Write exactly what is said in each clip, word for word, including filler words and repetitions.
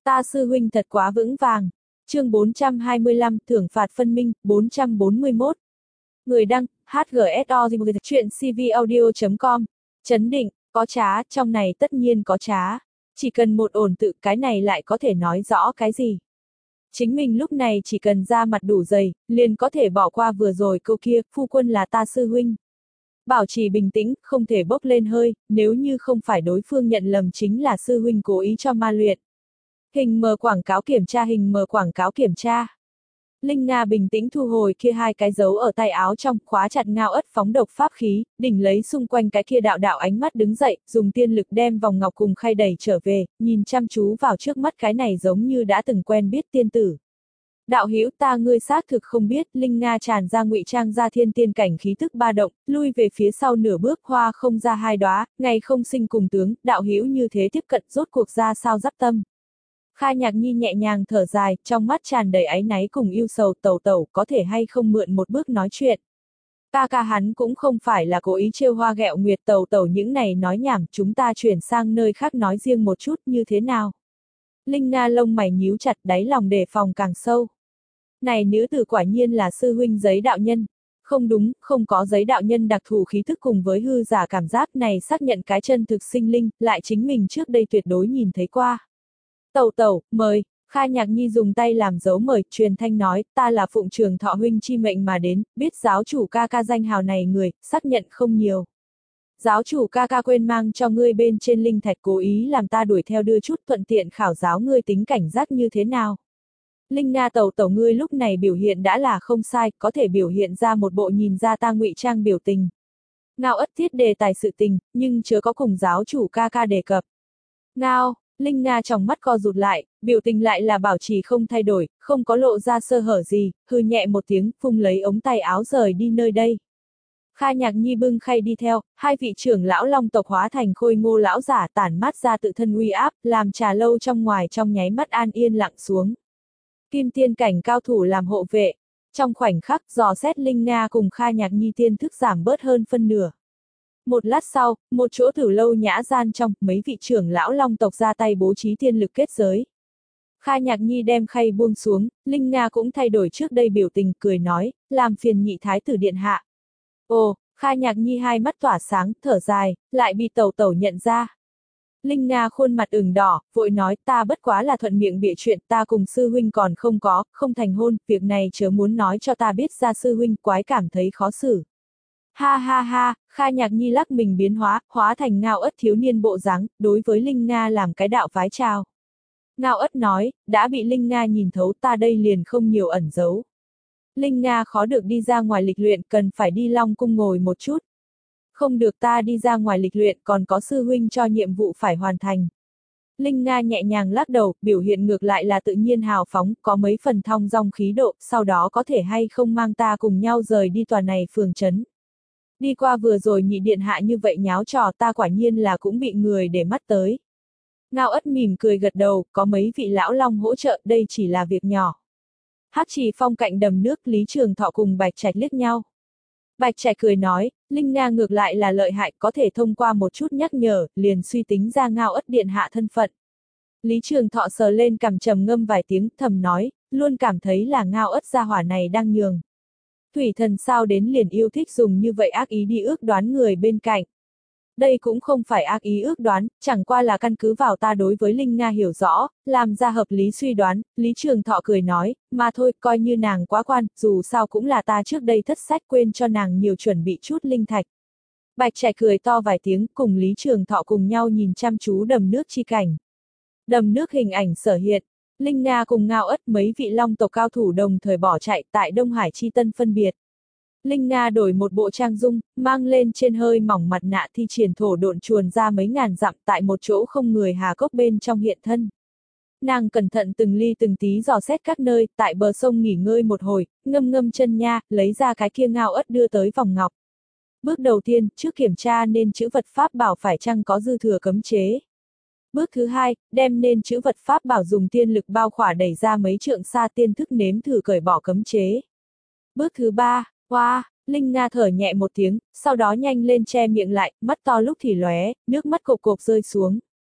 Ta sư huynh thật quá vững vàng. Chương bốn trăm hai mươi lăm thưởng phạt phân minh, bốn trăm bốn mươi mốt. Người đăng, hát giê ét o chuyện cvaudio chấm com. Chấn định, có trá, trong này tất nhiên có trá. Chỉ cần một ổn tự, cái này lại có thể nói rõ cái gì. Chính mình lúc này chỉ cần ra mặt đủ dày, liền có thể bỏ qua vừa rồi câu kia, phu quân là ta sư huynh. Bảo trì bình tĩnh, không thể bốc lên hơi, nếu như không phải đối phương nhận lầm chính là sư huynh cố ý cho ma luyện. Hình mờ quảng cáo kiểm tra hình mờ quảng cáo kiểm tra. Linh Nga bình tĩnh thu hồi kia hai cái dấu ở tay áo trong, khóa chặt ngao ất phóng độc pháp khí, đỉnh lấy xung quanh cái kia đạo đạo ánh mắt đứng dậy, dùng tiên lực đem vòng ngọc cùng khay đẩy trở về, nhìn chăm chú vào trước mắt cái này giống như đã từng quen biết tiên tử. Đạo hữu ta ngươi xác thực không biết, Linh Nga tràn ra ngụy trang ra thiên tiên cảnh khí tức ba động, lui về phía sau nửa bước, hoa không ra hai đóa, ngày không sinh cùng tướng, đạo hữu như thế tiếp cận rốt cuộc ra sao dắp tâm. Kha Nhạc Nhi nhẹ nhàng thở dài, trong mắt tràn đầy áy náy cùng yêu sầu, tẩu tẩu có thể hay không mượn một bước nói chuyện. Ca ca hắn cũng không phải là cố ý trêu hoa ghẹo nguyệt, tẩu tẩu những này nói nhảm, chúng ta chuyển sang nơi khác nói riêng một chút như thế nào. Linh Nga lông mày nhíu chặt, đáy lòng đề phòng càng sâu. Này nữ tử quả nhiên là sư huynh giấy đạo nhân. Không đúng, không có giấy đạo nhân đặc thù khí thức cùng với hư giả cảm giác này xác nhận cái chân thực sinh linh, lại chính mình trước đây tuyệt đối nhìn thấy qua. Tẩu tẩu, mời. Kha Nhạc Nhi dùng tay làm dấu mời, truyền thanh nói, ta là phụng trường thọ huynh chi mệnh mà đến, biết giáo chủ ca ca danh hào này người, xác nhận không nhiều. Giáo chủ ca ca quên mang cho ngươi bên trên linh thạch, cố ý làm ta đuổi theo đưa chút, thuận tiện khảo giáo ngươi tính cảnh giác như thế nào. Linh Nga tẩu tẩu ngươi lúc này biểu hiện đã là không sai, có thể biểu hiện ra một bộ nhìn ra ta ngụy trang biểu tình. Ngao ất thiết đề tài sự tình, nhưng chớ có cùng giáo chủ ca ca đề cập. Ngao, Linh Nga trong mắt co rụt lại, biểu tình lại là bảo trì không thay đổi, không có lộ ra sơ hở gì, hừ nhẹ một tiếng, phung lấy ống tay áo rời đi nơi đây. Kha Nhạc Nhi bưng khay đi theo, hai vị trưởng lão long tộc hóa thành khôi ngô lão giả tản mát ra tự thân uy áp, làm trà lâu trong ngoài trong nháy mắt an yên lặng xuống. Kim tiên cảnh cao thủ làm hộ vệ, trong khoảnh khắc dò xét Linh Nga cùng Kha Nhạc Nhi tiên thức giảm bớt hơn phân nửa. Một lát sau, một chỗ tử lâu nhã gian trong, mấy vị trưởng lão long tộc ra tay bố trí tiên lực kết giới. Kha Nhạc Nhi đem khay buông xuống, Linh Nga cũng thay đổi trước đây biểu tình, cười nói, làm phiền nhị thái tử điện hạ. Ồ, Kha Nhạc Nhi hai mắt tỏa sáng, thở dài, lại bị tẩu tẩu nhận ra. Linh Nga khuôn mặt ửng đỏ, vội nói, ta bất quá là thuận miệng bịa chuyện, ta cùng sư huynh còn không có, không thành hôn, việc này chớ muốn nói cho ta biết ra, sư huynh quái cảm thấy khó xử. Ha ha ha, Kha Nhạc Nhi lắc mình biến hóa, hóa thành Ngao ất thiếu niên bộ dáng, đối với Linh Nga làm cái đạo vái chào. Ngao ất nói, đã bị Linh Nga nhìn thấu, ta đây liền không nhiều ẩn giấu. Linh Nga khó được đi ra ngoài lịch luyện, cần phải đi Long cung ngồi một chút. Không được, ta đi ra ngoài lịch luyện, còn có sư huynh cho nhiệm vụ phải hoàn thành. Linh Nga nhẹ nhàng lắc đầu, biểu hiện ngược lại là tự nhiên hào phóng, có mấy phần thong dong khí độ, sau đó có thể hay không mang ta cùng nhau rời đi tòa này phường trấn. Đi qua vừa rồi nhị điện hạ như vậy nháo trò, ta quả nhiên là cũng bị người để mắt tới. Ngao ất mỉm cười gật đầu, có mấy vị lão long hỗ trợ, đây chỉ là việc nhỏ. Hắc Trì Phong cạnh đầm nước, Lý Trường Thọ cùng Bạch Trạch liếc nhau. Bạch Trạch cười nói, Linh Nga ngược lại là lợi hại, có thể thông qua một chút nhắc nhở, liền suy tính ra Ngao ất điện hạ thân phận. Lý Trường Thọ sờ lên cằm trầm ngâm vài tiếng, thầm nói, luôn cảm thấy là Ngao ất gia hỏa này đang nhường. Thủy thần sao đến liền yêu thích dùng như vậy ác ý đi ước đoán người bên cạnh. Đây cũng không phải ác ý ước đoán, chẳng qua là căn cứ vào ta đối với Linh Nga hiểu rõ, làm ra hợp lý suy đoán. Lý Trường Thọ cười nói, mà thôi, coi như nàng quá quan, dù sao cũng là ta trước đây thất sách quên cho nàng nhiều chuẩn bị chút linh thạch. Bạch Trạch cười to vài tiếng, cùng Lý Trường Thọ cùng nhau nhìn chăm chú đầm nước chi cảnh. Đầm nước hình ảnh sở hiện, Linh Nga cùng Ngao ất mấy vị long tộc cao thủ đồng thời bỏ chạy tại Đông Hải Chi Tân phân biệt. Linh Nga đổi một bộ trang dung, mang lên trên hơi mỏng mặt nạ, thi triển thổ độn chuồn ra mấy ngàn dặm tại một chỗ không người hà cốc bên trong hiện thân. Nàng cẩn thận từng ly từng tí dò xét các nơi, tại bờ sông nghỉ ngơi một hồi, ngâm ngâm chân nha, lấy ra cái kia Ngao ất đưa tới vòng ngọc. Bước đầu tiên, trước kiểm tra nên chữ vật pháp bảo phải chăng có dư thừa cấm chế. Bước thứ hai, đem nên chữ vật pháp bảo dùng tiên lực bao khỏa đẩy ra mấy trượng xa, tiên thức nếm thử cởi bỏ cấm chế. Bước thứ ba, hoa, wow, Linh Nga thở nhẹ một tiếng, sau đó nhanh lên che miệng lại, mắt to lúc thì lóe, nước mắt cộp cộp rơi xuống.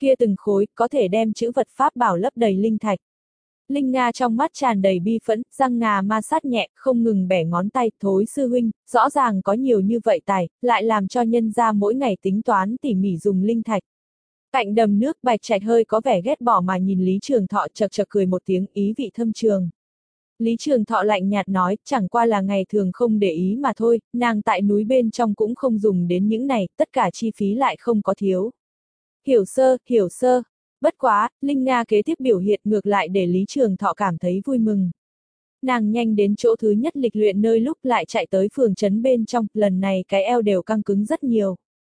kia từng khối, có thể đem chữ vật pháp bảo lấp đầy linh thạch. Linh Nga trong mắt tràn đầy bi phẫn, răng ngà ma sát nhẹ, không ngừng bẻ ngón tay, thối sư huynh, rõ ràng có nhiều như vậy tài, lại làm cho nhân gia mỗi ngày tính toán tỉ mỉ dùng linh thạch. Cạnh đầm nước Bạch Trạch hơi có vẻ ghét bỏ mà nhìn Lý Trường Thọ chật chật cười một tiếng ý vị thâm trường. Lý Trường Thọ lạnh nhạt nói, chẳng qua là ngày thường không để ý mà thôi, nàng tại núi bên trong cũng không dùng đến những này, tất cả chi phí lại không có thiếu. Hiểu sơ, hiểu sơ. Bất quá, Linh Nga kế tiếp biểu hiện ngược lại để Lý Trường Thọ cảm thấy vui mừng. Nàng nhanh đến chỗ thứ nhất lịch luyện nơi lúc lại chạy tới phường trấn bên trong, lần này cái eo đều căng cứng rất nhiều.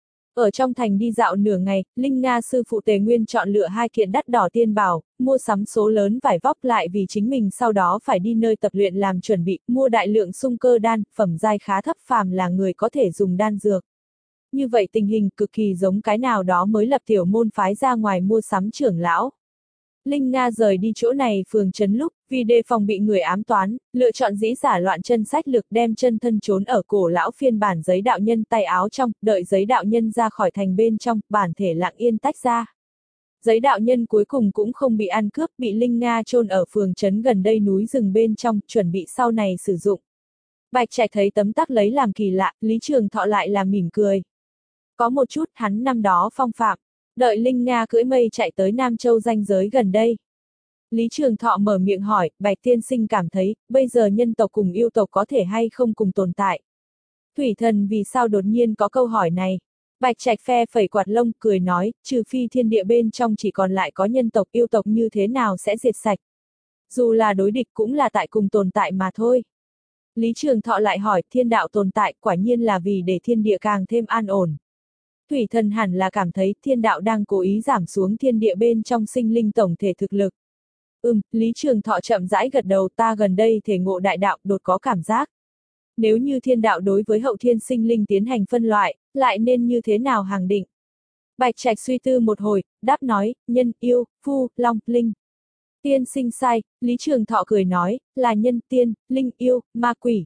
Ở trong thành đi dạo nửa ngày, Linh Nga sư phụ Tề Nguyên chọn lựa hai kiện đắt đỏ tiên bảo, mua sắm số lớn vải vóc lại vì chính mình sau đó phải đi nơi tập luyện làm chuẩn bị, mua đại lượng sung cơ đan, phẩm giai khá thấp phàm là người có thể dùng đan dược. Như vậy tình hình cực kỳ giống cái nào đó mới lập tiểu môn phái ra ngoài mua sắm trưởng lão. Linh Nga rời đi chỗ này phường trấn lúc, vì đề phòng bị người ám toán, lựa chọn dĩ giả loạn chân sách lược đem chân thân trốn ở cổ lão phiên bản giấy đạo nhân tay áo trong, đợi giấy đạo nhân ra khỏi thành bên trong, bản thể lặng yên tách ra. Giấy đạo nhân cuối cùng cũng không bị ăn cướp, bị Linh Nga chôn ở phường trấn gần đây núi rừng bên trong, chuẩn bị sau này sử dụng. Bạch Trạch thấy tấm tắc lấy làm kỳ lạ, Lý Trường Thọ lại là mỉm cười. Có một chút hắn năm đó phong phạm. Đợi Linh Nga cưỡi mây chạy tới Nam Châu ranh giới gần đây. Lý Trường Thọ mở miệng hỏi, Bạch tiên sinh cảm thấy, bây giờ nhân tộc cùng yêu tộc có thể hay không cùng tồn tại? Thủy Thần vì sao đột nhiên có câu hỏi này? Bạch Trạch phe phẩy quạt lông, cười nói, trừ phi thiên địa bên trong chỉ còn lại có nhân tộc yêu tộc như thế nào sẽ diệt sạch. Dù là đối địch cũng là tại cùng tồn tại mà thôi. Lý Trường Thọ lại hỏi, thiên đạo tồn tại quả nhiên là vì để thiên địa càng thêm an ổn. Thủy Thần hẳn là cảm thấy thiên đạo đang cố ý giảm xuống thiên địa bên trong sinh linh tổng thể thực lực. Ừm, Lý Trường Thọ chậm rãi gật đầu, ta gần đây thể ngộ đại đạo đột có cảm giác. Nếu như thiên đạo đối với hậu thiên sinh linh tiến hành phân loại, lại nên như thế nào hàng định? Bạch Trạch suy tư một hồi, đáp nói, nhân, yêu, phu, long, linh. Tiên sinh sai, Lý Trường Thọ cười nói, là nhân, tiên, linh, yêu, ma quỷ.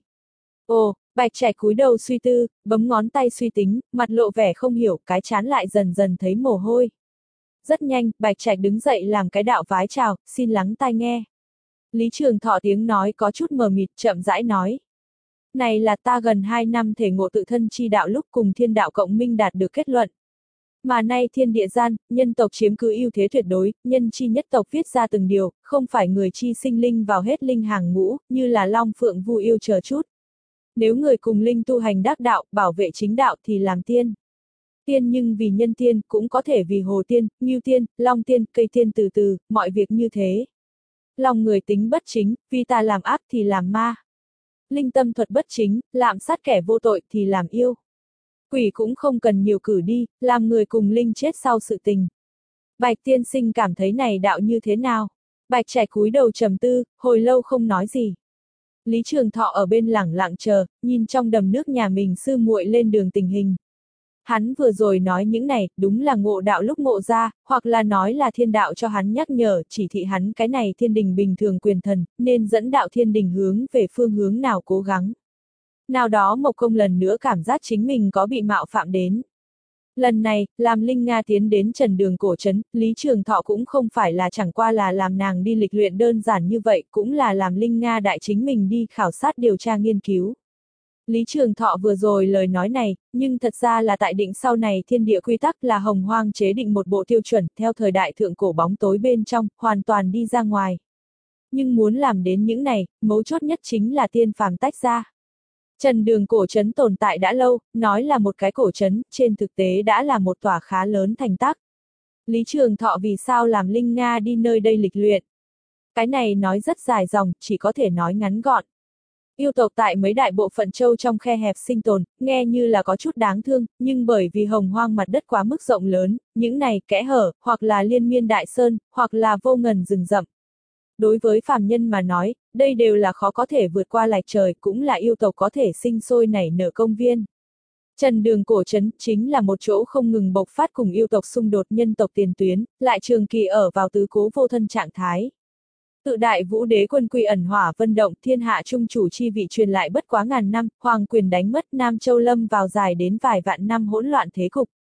Ồ, Bạch Trạch cúi đầu suy tư, bấm ngón tay suy tính, mặt lộ vẻ không hiểu, cái chán lại dần dần thấy mồ hôi. Rất nhanh, Bạch Trạch đứng dậy làm cái đạo vái chào, xin lắng tai nghe. Lý Trường Thọ tiếng nói có chút mờ mịt, chậm rãi nói. Này là ta gần hai năm thể ngộ tự thân chi đạo lúc cùng thiên đạo cộng minh đạt được kết luận. Mà nay thiên địa gian, nhân tộc chiếm cứ ưu thế tuyệt đối, nhân chi nhất tộc viết ra từng điều, không phải người chi sinh linh vào hết linh hàng ngũ, như là long phượng vu yêu chờ chút. Nếu người cùng linh tu hành đắc đạo, bảo vệ chính đạo thì làm tiên. Tiên nhưng vì nhân tiên, cũng có thể vì hồ tiên, ngưu tiên, long tiên, cây tiên từ từ, mọi việc như thế. Lòng người tính bất chính, vì ta làm ác thì làm ma. Linh tâm thuật bất chính, lạm sát kẻ vô tội thì làm yêu. Quỷ cũng không cần nhiều cử đi, làm người cùng linh chết sau sự tình. Bạch tiên sinh cảm thấy này đạo như thế nào? Bạch Trạch cúi đầu trầm tư, hồi lâu không nói gì. Lý Trường Thọ ở bên lẳng lặng chờ, nhìn trong đầm nước nhà mình sư muội lên đường tình hình. Hắn vừa rồi nói những này, đúng là ngộ đạo lúc ngộ ra, hoặc là nói là thiên đạo cho hắn nhắc nhở, chỉ thị hắn cái này thiên đình bình thường quyền thần, nên dẫn đạo thiên đình hướng về phương hướng nào cố gắng. Nào đó Mộc Công lần nữa cảm giác chính mình có bị mạo phạm đến. Lần này, làm Linh Nga tiến đến trần đường cổ trấn, Lý Trường Thọ cũng không phải là chẳng qua là làm nàng đi lịch luyện đơn giản như vậy, cũng là làm Linh Nga đại chính mình đi khảo sát điều tra nghiên cứu. Lý Trường Thọ vừa rồi lời nói này, nhưng thật ra là tại định sau này thiên địa quy tắc là hồng hoang chế định một bộ tiêu chuẩn, theo thời đại thượng cổ bóng tối bên trong, hoàn toàn đi ra ngoài. Nhưng muốn làm đến những này, mấu chốt nhất chính là tiên phàm tách ra. Trần đường cổ trấn tồn tại đã lâu, nói là một cái cổ trấn, trên thực tế đã là một tòa khá lớn thành tác. Lý Trường Thọ vì sao làm Linh Nga đi nơi đây lịch luyện? Cái này nói rất dài dòng, chỉ có thể nói ngắn gọn. Yêu tộc tại mấy đại bộ phận châu trong khe hẹp sinh tồn, nghe như là có chút đáng thương, nhưng bởi vì hồng hoang mặt đất quá mức rộng lớn, những này kẽ hở, hoặc là liên miên đại sơn, hoặc là vô ngần rừng rậm. Đối với phàm nhân mà nói, đây đều là khó có thể vượt qua lạch trời, cũng là yêu tộc có thể sinh sôi nảy nở công viên. Trần đường cổ trấn chính là một chỗ không ngừng bộc phát cùng yêu tộc xung đột nhân tộc tiền tuyến, lại trường kỳ ở vào tứ cố vô thân trạng thái. Tự đại vũ đế quân quy ẩn hỏa vân động, thiên hạ trung chủ chi vị truyền lại bất quá ngàn năm, hoàng quyền đánh mất, Nam Châu lâm vào dài đến vài vạn năm hỗn loạn thế cục.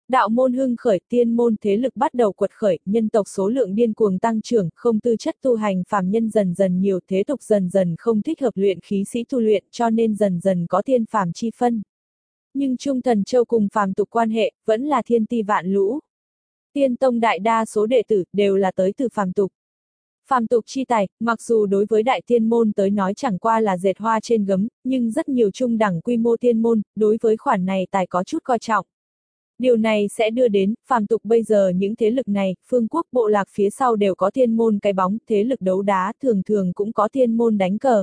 Đạo môn hưng khởi, tiên môn thế lực bắt đầu quật khởi, nhân tộc số lượng điên cuồng tăng trưởng, không tư chất tu hành phàm nhân dần dần nhiều, thế tục dần dần không thích hợp luyện khí sĩ tu luyện, cho nên dần dần có tiên phàm chi phân. Nhưng Trung Thần Châu cùng phàm tục quan hệ, vẫn là thiên ti vạn lũ. Tiên tông đại đa số đệ tử, đều là tới từ phàm tục. Phàm tục chi tài, mặc dù đối với đại tiên môn tới nói chẳng qua là dệt hoa trên gấm, nhưng rất nhiều trung đẳng quy mô tiên môn, đối với khoản này tài có chút coi trọng. Điều này sẽ đưa đến, phàm tục bây giờ những thế lực này, phương quốc bộ lạc phía sau đều có tiên môn cái bóng, thế lực đấu đá thường thường cũng có tiên môn đánh cờ.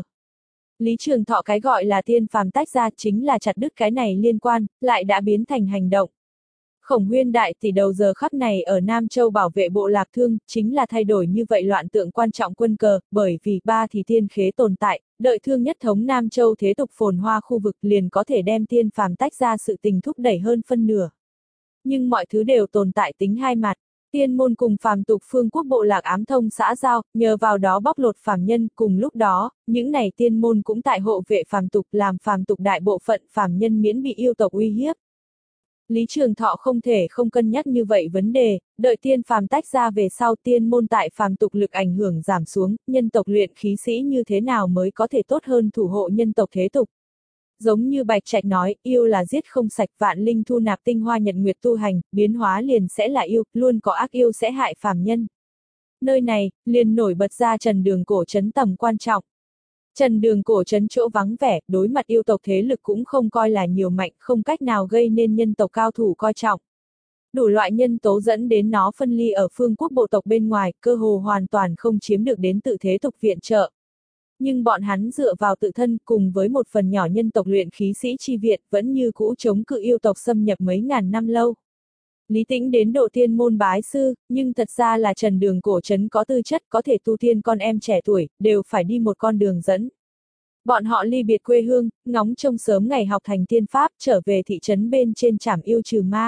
Lý Trường Thọ cái gọi là tiên phàm tách ra chính là chặt đứt cái này liên quan, lại đã biến thành hành động. Khổng Huyên đại tỷ đầu giờ khắc này ở Nam Châu bảo vệ bộ lạc thương, chính là thay đổi như vậy loạn tượng quan trọng quân cờ, bởi vì ba thì tiên khế tồn tại, đợi thương nhất thống Nam Châu thế tục phồn hoa khu vực liền có thể đem tiên phàm tách ra sự tình thúc đẩy hơn phân nửa. Nhưng mọi thứ đều tồn tại tính hai mặt. Tiên môn cùng phàm tục phương quốc bộ lạc ám thông xã giao, nhờ vào đó bóc lột phàm nhân, cùng lúc đó, những này tiên môn cũng tại hộ vệ phàm tục, làm phàm tục đại bộ phận phàm nhân miễn bị yêu tộc uy hiếp. Lý Trường Thọ không thể không cân nhắc như vậy vấn đề, đợi tiên phàm tách ra về sau tiên môn tại phàm tục lực ảnh hưởng giảm xuống, nhân tộc luyện khí sĩ như thế nào mới có thể tốt hơn thủ hộ nhân tộc thế tục. Giống như Bạch Trạch nói, yêu là giết không sạch, vạn linh thu nạp tinh hoa nhật nguyệt tu hành, biến hóa liền sẽ là yêu, luôn có ác yêu sẽ hại phàm nhân. Nơi này, liền nổi bật ra Trần Đường cổ trấn tầm quan trọng. Trần Đường cổ trấn chỗ vắng vẻ, đối mặt yêu tộc thế lực cũng không coi là nhiều mạnh, không cách nào gây nên nhân tộc cao thủ coi trọng. Đủ loại nhân tố dẫn đến nó phân ly ở phương quốc bộ tộc bên ngoài, cơ hồ hoàn toàn không chiếm được đến tự thế tục viện trợ. Nhưng bọn hắn dựa vào tự thân cùng với một phần nhỏ nhân tộc luyện khí sĩ chi viện vẫn như cũ chống cự yêu tộc xâm nhập mấy ngàn năm lâu. Lý Tĩnh đến độ tiên môn bái sư, nhưng thật ra là Trần Đường cổ trấn có tư chất có thể tu tiên con em trẻ tuổi, đều phải đi một con đường dẫn. Bọn họ ly biệt quê hương, ngóng trông sớm ngày học thành tiên pháp trở về thị trấn bên trên trảm yêu trừ ma.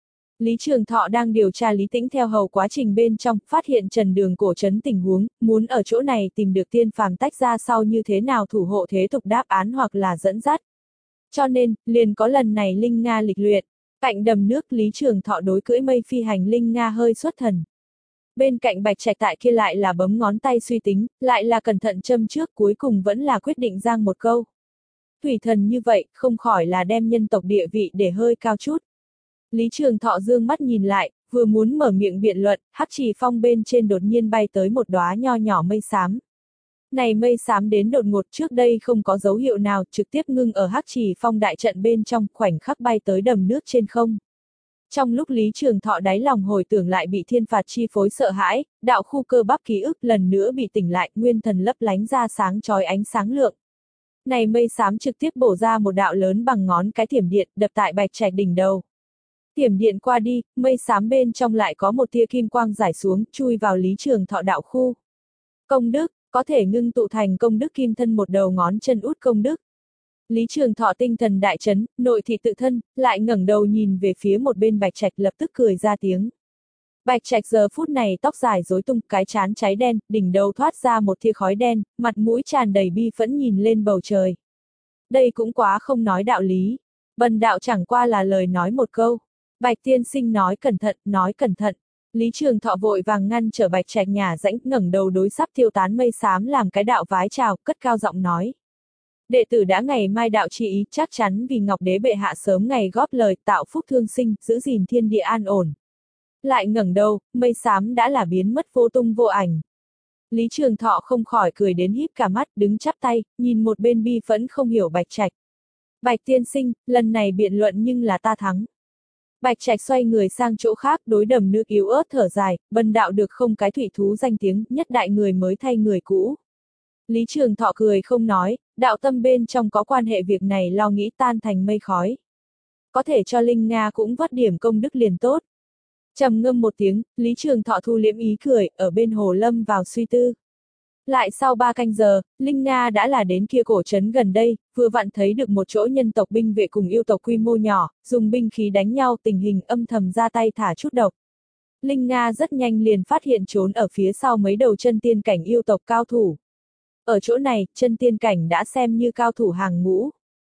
Lý Trường Thọ đang điều tra Lý Tĩnh theo hầu quá trình bên trong, phát hiện Trần Đường cổ trấn tình huống, muốn ở chỗ này tìm được tiên phàm tách ra sau như thế nào thủ hộ thế tục đáp án hoặc là dẫn dắt. Cho nên, liền có lần này Linh Nga lịch luyện. Cạnh đầm nước Lý Trường Thọ đối cưỡi mây phi hành Linh Nga hơi xuất thần. Bên cạnh Bạch Trạch tại kia lại là bấm ngón tay suy tính, lại là cẩn thận châm trước, cuối cùng vẫn là quyết định giang một câu. Thủy thần như vậy, không khỏi là đem nhân tộc địa vị để hơi cao chút. Lý Trường Thọ dương mắt nhìn lại, vừa muốn mở miệng biện luận, Hắc Trì Phong bên trên đột nhiên bay tới một đóa nho nhỏ mây xám. Này mây xám đến đột ngột, trước đây không có dấu hiệu nào, trực tiếp ngưng ở Hắc Trì Phong đại trận bên trong, khoảnh khắc bay tới đầm nước trên không. Trong lúc Lý Trường Thọ đáy lòng hồi tưởng lại bị thiên phạt chi phối sợ hãi, đạo khu cơ bắp ký ức lần nữa bị tỉnh lại, nguyên thần lấp lánh ra sáng chói ánh sáng lượng. Này mây xám trực tiếp bổ ra một đạo lớn bằng ngón cái thiểm điện, đập tại Bạch Trạch đỉnh đầu. Thiểm điện qua đi, mây xám bên trong lại có một tia kim quang rải xuống, chui vào Lý Trường Thọ đạo khu. Công đức, có thể ngưng tụ thành công đức kim thân một đầu ngón chân út công đức. Lý Trường Thọ tinh thần đại chấn, nội thị tự thân, lại ngẩng đầu nhìn về phía một bên Bạch Trạch lập tức cười ra tiếng. Bạch Trạch giờ phút này tóc dài rối tung, cái trán cháy đen, đỉnh đầu thoát ra một tia khói đen, mặt mũi tràn đầy bi phẫn nhìn lên bầu trời. Đây cũng quá không nói đạo lý. Bần đạo chẳng qua là lời nói một câu. Bạch tiên sinh nói cẩn thận, nói cẩn thận. Lý Trường Thọ vội vàng ngăn trở Bạch Trạch nhà rãnh, ngẩng đầu đối sắp thiêu tán mây xám làm cái đạo vái chào, cất cao giọng nói. Đệ tử đã ngày mai đạo chi ý, chắc chắn vì Ngọc Đế bệ hạ sớm ngày góp lời, tạo phúc thương sinh, giữ gìn thiên địa an ổn. Lại ngẩng đầu, mây xám đã là biến mất vô tung vô ảnh. Lý Trường Thọ không khỏi cười đến híp cả mắt, đứng chắp tay, nhìn một bên bi phẫn không hiểu Bạch Trạch. Bạch tiên sinh, lần này biện luận nhưng là ta thắng. Bạch Trạch xoay người sang chỗ khác, đối đầm nước yếu ớt thở dài, bần đạo được không cái thủy thú danh tiếng, nhất đại người mới thay người cũ. Lý Trường Thọ cười không nói, đạo tâm bên trong có quan hệ việc này lo nghĩ tan thành mây khói. Có thể cho Linh Nga cũng vất điểm công đức liền tốt. Trầm ngâm một tiếng, Lý Trường Thọ thu liễm ý cười, ở bên hồ lâm vào suy tư. Lại sau ba canh giờ, Linh Nga đã là đến kia cổ trấn gần đây, vừa vặn thấy được một chỗ nhân tộc binh vệ cùng yêu tộc quy mô nhỏ, dùng binh khí đánh nhau, tình hình âm thầm ra tay thả chút độc. Linh Nga rất nhanh liền phát hiện trốn ở phía sau mấy đầu chân tiên cảnh yêu tộc cao thủ. Ở chỗ này, chân tiên cảnh đã xem như cao thủ hàng ngũ.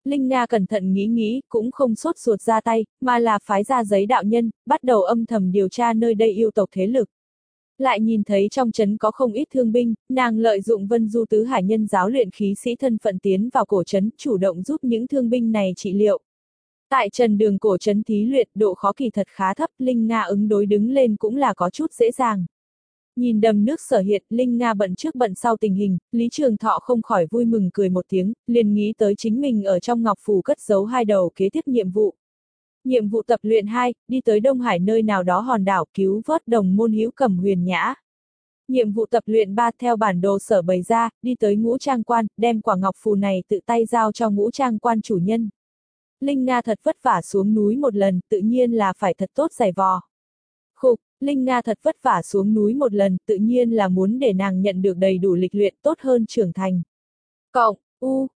Linh Nga cẩn thận nghĩ nghĩ, cũng không sốt ruột ra tay, mà là phái ra giấy đạo nhân, bắt đầu âm thầm điều tra nơi đây yêu tộc thế lực. Lại nhìn thấy trong trấn có không ít thương binh, nàng lợi dụng Vân Du Tứ Hải Nhân giáo luyện khí sĩ thân phận tiến vào cổ trấn, chủ động giúp những thương binh này trị liệu. Tại trần đường cổ trấn thí luyện, độ khó kỳ thật khá thấp, Linh Nga ứng đối đứng lên cũng là có chút dễ dàng. Nhìn đầm nước sở hiện, Linh Nga bận trước bận sau tình hình, Lý Trường Thọ không khỏi vui mừng cười một tiếng, liền nghĩ tới chính mình ở trong ngọc phù cất giấu hai đầu kế tiếp nhiệm vụ. Nhiệm vụ tập luyện hai, đi tới Đông Hải nơi nào đó hòn đảo cứu vớt đồng môn hữu Cẩm Huyền Nhã. Nhiệm vụ tập luyện ba, theo bản đồ sở bày ra, đi tới Ngũ Trang Quan, đem quả ngọc phù này tự tay giao cho Ngũ Trang Quan chủ nhân. Linh Nga thật vất vả xuống núi một lần, tự nhiên là phải thật tốt giày vò. Khục, Linh Nga thật vất vả xuống núi một lần, tự nhiên là muốn để nàng nhận được đầy đủ lịch luyện tốt hơn trưởng thành. Cộng, U,